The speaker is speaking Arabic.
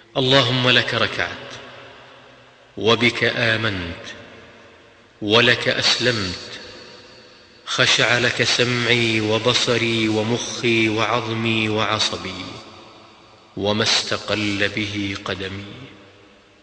اللهم لك ركعت، وبك آمنت، ولك أسلمت، خشع لك سمعي وبصري ومخي وعظمي وعصبي، وما استقل به قدمي.